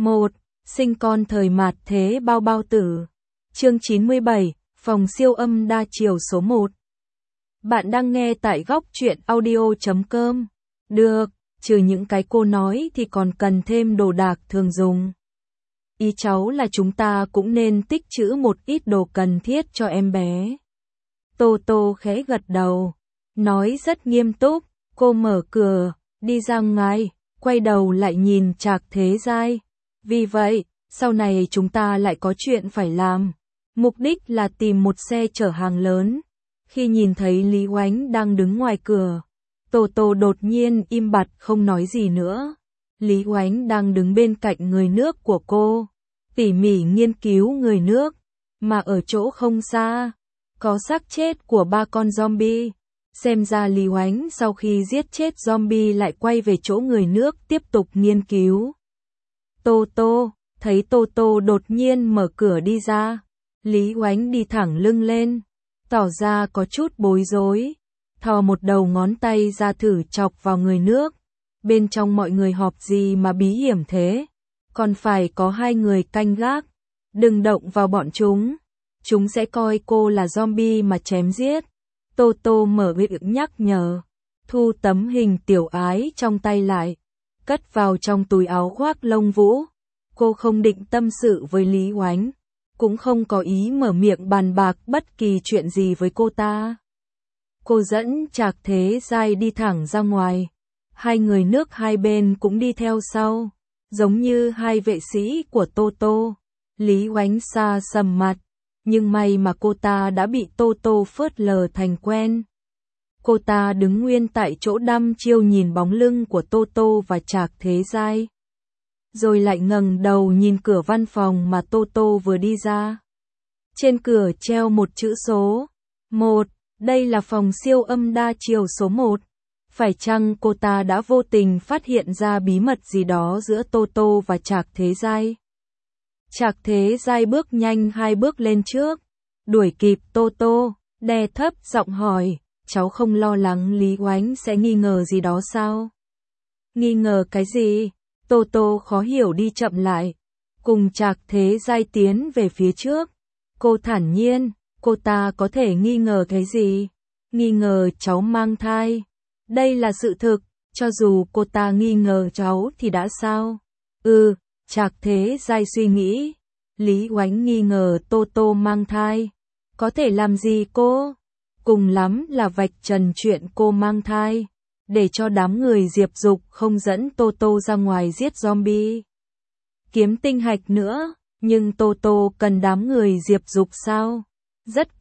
1. Sinh con thời mạt thế bao bao tử. Chương 97, phòng siêu âm đa chiều số 1. Bạn đang nghe tại góc truyện audio.com. Được, trừ những cái cô nói thì còn cần thêm đồ đạc thường dùng. Ý cháu là chúng ta cũng nên tích trữ một ít đồ cần thiết cho em bé. Tô Tô khẽ gật đầu, nói rất nghiêm túc. Cô mở cửa, đi ra ngoài, quay đầu lại nhìn Trạc Thế Giai. Vì vậy, sau này chúng ta lại có chuyện phải làm. Mục đích là tìm một xe chở hàng lớn. Khi nhìn thấy Lý Oánh đang đứng ngoài cửa, Tô Tô đột nhiên im bặt không nói gì nữa. Lý Oánh đang đứng bên cạnh người nước của cô, tỉ mỉ nghiên cứu người nước, mà ở chỗ không xa, có xác chết của 3 con zombie. Xem ra Lý Oánh sau khi giết chết zombie lại quay về chỗ người nước tiếp tục nghiên cứu. Tô Tô, thấy Tô Tô đột nhiên mở cửa đi ra, Lý Oánh đi thẳng lưng lên, tỏ ra có chút bối rối, thò một đầu ngón tay ra thử chọc vào người nước. Bên trong mọi người họp gì mà bí hiểm thế, còn phải có 2 người canh gác, đừng động vào bọn chúng sẽ coi cô là zombie mà chém giết. Tô Tô mở miệng nhắc nhở, thu tấm hình tiểu ái trong tay lại, cất vào trong túi áo khoác lông vũ. Cô không định tâm sự với Lý Oánh, cũng không có ý mở miệng bàn bạc bất kỳ chuyện gì với cô ta. Cô dẫn Trạc Thế Giai đi thẳng ra ngoài, 2 người nước hai bên cũng đi theo sau, giống như 2 vệ sĩ của Tô Tô. Lý Oánh xa sầm mặt, nhưng may mà cô ta đã bị Tô Tô phớt lờ thành quen. Cô ta đứng nguyên tại chỗ đăm chiêu nhìn bóng lưng của Tô Tô và Trạc Thế Giai, rồi lại ngẩng đầu nhìn cửa văn phòng mà Tô Tô vừa đi ra. Trên cửa treo một chữ số 1, đây là phòng siêu âm đa chiều số 1. Phải chăng cô ta đã vô tình phát hiện ra bí mật gì đó giữa Tô Tô và Trạc Thế Giai? Trạc Thế Giai bước nhanh 2 bước lên trước, đuổi kịp Tô Tô, đè thấp giọng hỏi, cháu không lo lắng Lý Oánh sẽ nghi ngờ gì đó sao? Nghi ngờ cái gì? Tô Tô khó hiểu đi chậm lại, cùng Trạc Thế Giai tiến về phía trước. Cô thản nhiên, cô ta có thể nghi ngờ cái gì? Nghi ngờ cháu mang thai. Đây là sự thực, cho dù cô ta nghi ngờ cháu thì đã sao? Trạc Thế Giai suy nghĩ, Lý Oánh nghi ngờ Tô Tô mang thai, có thể làm gì cô? Cùng lắm là vạch trần chuyện cô mang thai, để cho đám người Diệp Dục không dẫn Tô Tô ra ngoài giết zombie, kiếm tinh hạch nữa. Nhưng Tô Tô cần đám người Diệp Dục sao? Rất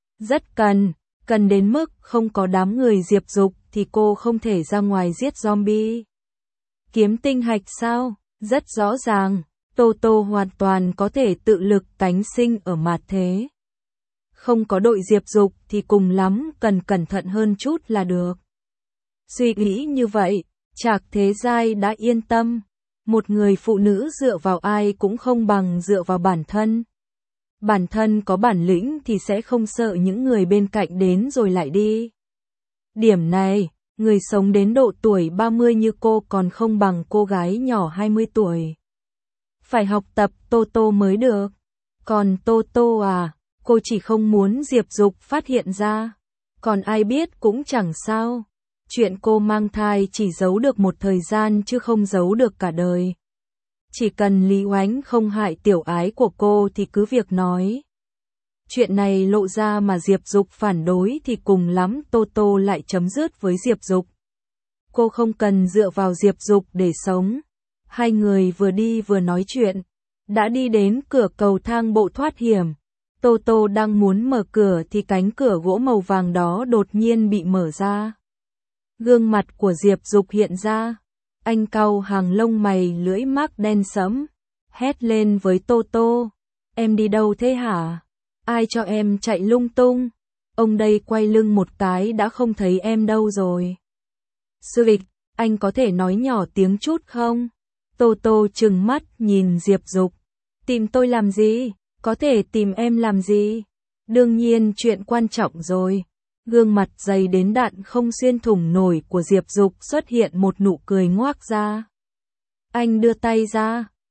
cần, cần đến mức không có đám người Diệp Dục thì cô không thể ra ngoài giết zombie. Kiếm tinh hạch sao? Rất rõ ràng, Tô Tô hoàn toàn có thể tự lực cánh sinh ở mạt thế. Không có đội Diệp Dục thì cùng lắm cần cẩn thận hơn chút là được. Suy nghĩ như vậy, Trạc Thế Giai đã yên tâm. Một người phụ nữ dựa vào ai cũng không bằng dựa vào bản thân. Bản thân có bản lĩnh thì sẽ không sợ những người bên cạnh đến rồi lại đi. Điểm này, người sống đến độ tuổi 30 như cô còn không bằng cô gái nhỏ 20 tuổi. Phải học tập Tô Tô mới được. Còn Tô Tô à, cô chỉ không muốn Diệp Dục phát hiện ra. Còn ai biết cũng chẳng sao. Chuyện cô mang thai chỉ giấu được một thời gian chứ không giấu được cả đời. Chỉ cần Lý Oánh không hại tiểu ái của cô thì cứ việc nói. Chuyện này lộ ra mà Diệp Dục phản đối thì cùng lắm Tô Tô lại chấm dứt với Diệp Dục. Cô không cần dựa vào Diệp Dục để sống. 2 người vừa đi vừa nói chuyện, đã đi đến cửa cầu thang bộ thoát hiểm. Tô Tô đang muốn mở cửa thì cánh cửa gỗ màu vàng đó đột nhiên bị mở ra. Gương mặt của Diệp Dục hiện ra, anh cau hàng lông mày lưỡi mác đen sẫm, hét lên với Tô Tô, em đi đâu thế hả? Ai cho em chạy lung tung? Ông đây quay lưng một cái đã không thấy em đâu rồi. Suyệt, anh có thể nói nhỏ tiếng chút không? Tô Tô trừng mắt nhìn Diệp Dục, tìm tôi làm gì? Có thể tìm em làm gì? Đương nhiên chuyện quan trọng rồi. Gương mặt dày đến đạn không xuyên thủng nổi của Diệp Dục xuất hiện một nụ cười ngoác ra. Anh đưa tay ra,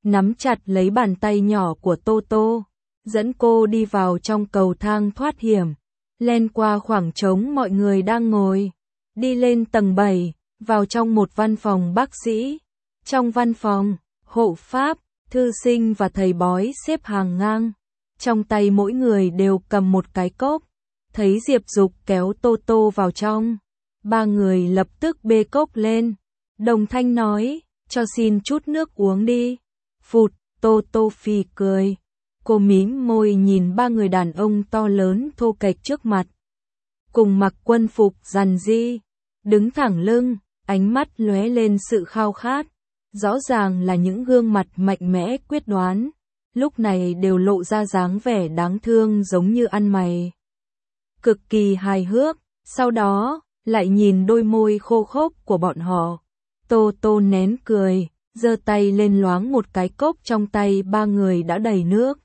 nắm chặt lấy bàn tay nhỏ của Tô Tô, dẫn cô đi vào trong cầu thang thoát hiểm, len qua khoảng trống mọi người đang ngồi, đi lên tầng 7, vào trong một văn phòng bác sĩ. Trong văn phòng, hộ pháp, thư sinh và thầy bói xếp hàng ngang, trong tay mỗi người đều cầm một cái cốc. Thấy Diệp Dục kéo Tô Tô vào trong, ba người lập tức bê cốc lên, đồng thanh nói, cho xin chút nước uống đi. Phụt, Tô Tô phì cười. Cô mím môi nhìn ba người đàn ông to lớn thô kệch trước mặt. Cùng mặc quân phục rằn ri, đứng thẳng lưng, ánh mắt lóe lên sự khao khát. Rõ ràng là những gương mặt mạnh mẽ quyết đoán, lúc này đều lộ ra dáng vẻ đáng thương giống như ăn mày. Cực kỳ hài hước, sau đó, lại nhìn đôi môi khô khốc của bọn họ. Tô Tô nén cười, giơ tay lên loáng một cái cốc trong tay ba người đã đầy nước.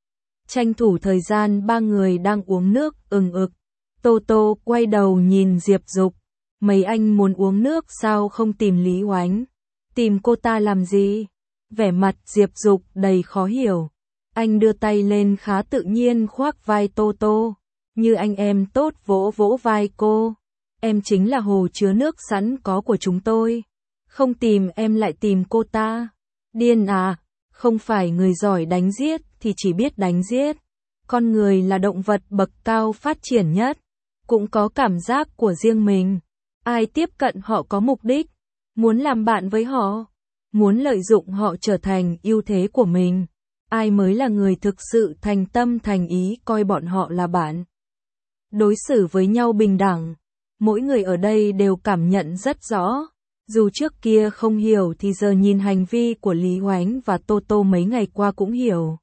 Tranh thủ thời gian ba người đang uống nước ừng ực. Tô Tô quay đầu nhìn Diệp Dục. Mấy anh muốn uống nước sao không tìm Lý Oánh? Tìm cô ta làm gì? Vẻ mặt Diệp Dục đầy khó hiểu. Anh đưa tay lên khá tự nhiên khoác vai Tô Tô. Như anh em tốt vỗ vỗ vai cô. Em chính là hồ chứa nước sẵn có của chúng tôi. Không tìm em lại tìm cô ta. Điên à? Không phải người giỏi đánh giết thì chỉ biết đánh giết. Con người là động vật bậc cao phát triển nhất. Cũng có cảm giác của riêng mình. Ai tiếp cận họ có mục đích. Muốn làm bạn với họ. Muốn lợi dụng họ trở thành ưu thế của mình. Ai mới là người thực sự thành tâm thành ý coi bọn họ là bạn. Đối xử với nhau bình đẳng. Mỗi người ở đây đều cảm nhận rất rõ. Dù trước kia không hiểu thì giờ nhìn hành vi của Lý Oánh và Tô Tô mấy ngày qua cũng hiểu.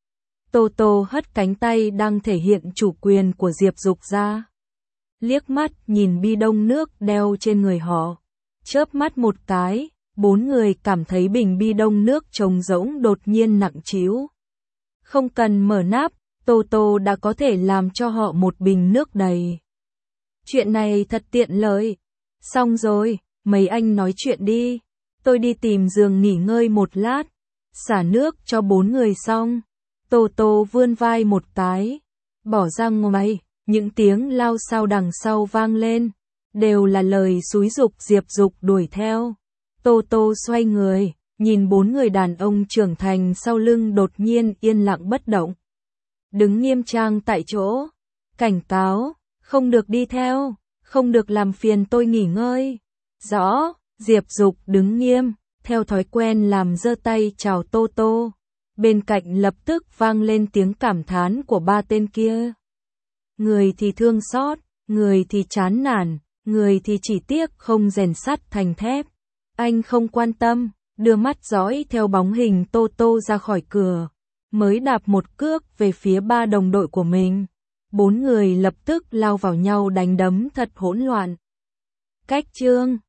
Tô Tô hất cánh tay đang thể hiện chủ quyền của Diệp Dục ra. Liếc mắt nhìn bi đông nước đeo trên người họ. Chớp mắt một cái, bốn người cảm thấy bình bi đông nước trống rỗng đột nhiên nặng trĩu. Không cần mở nắp, Tô Tô đã có thể làm cho họ một bình nước đầy. Chuyện này thật tiện lợi. Xong rồi, mấy anh nói chuyện đi. Tôi đi tìm giường nghỉ ngơi một lát. Xả nước cho bốn người xong. Tô Tô vươn vai một cái. Bỏ ra ngoài, những tiếng lao sao đằng sau vang lên. Đều là lời xúi giục Diệp Dục đuổi theo. Tô Tô xoay người, nhìn bốn người đàn ông trưởng thành sau lưng đột nhiên yên lặng bất động. Đứng nghiêm trang tại chỗ. Cảnh cáo, không được đi theo, không được làm phiền tôi nghỉ ngơi. Rõ, Diệp Dục đứng nghiêm, theo thói quen làm giơ tay chào Tô Tô. Bên cạnh lập tức vang lên tiếng cảm thán của ba tên kia. Người thì thương xót, người thì chán nản, người thì chỉ tiếc không rèn sắt thành thép. Anh không quan tâm, đưa mắt dõi theo bóng hình Tô Tô ra khỏi cửa, mới đạp một cước về phía ba đồng đội của mình. Bốn người lập tức lao vào nhau đánh đấm thật hỗn loạn. Cách chương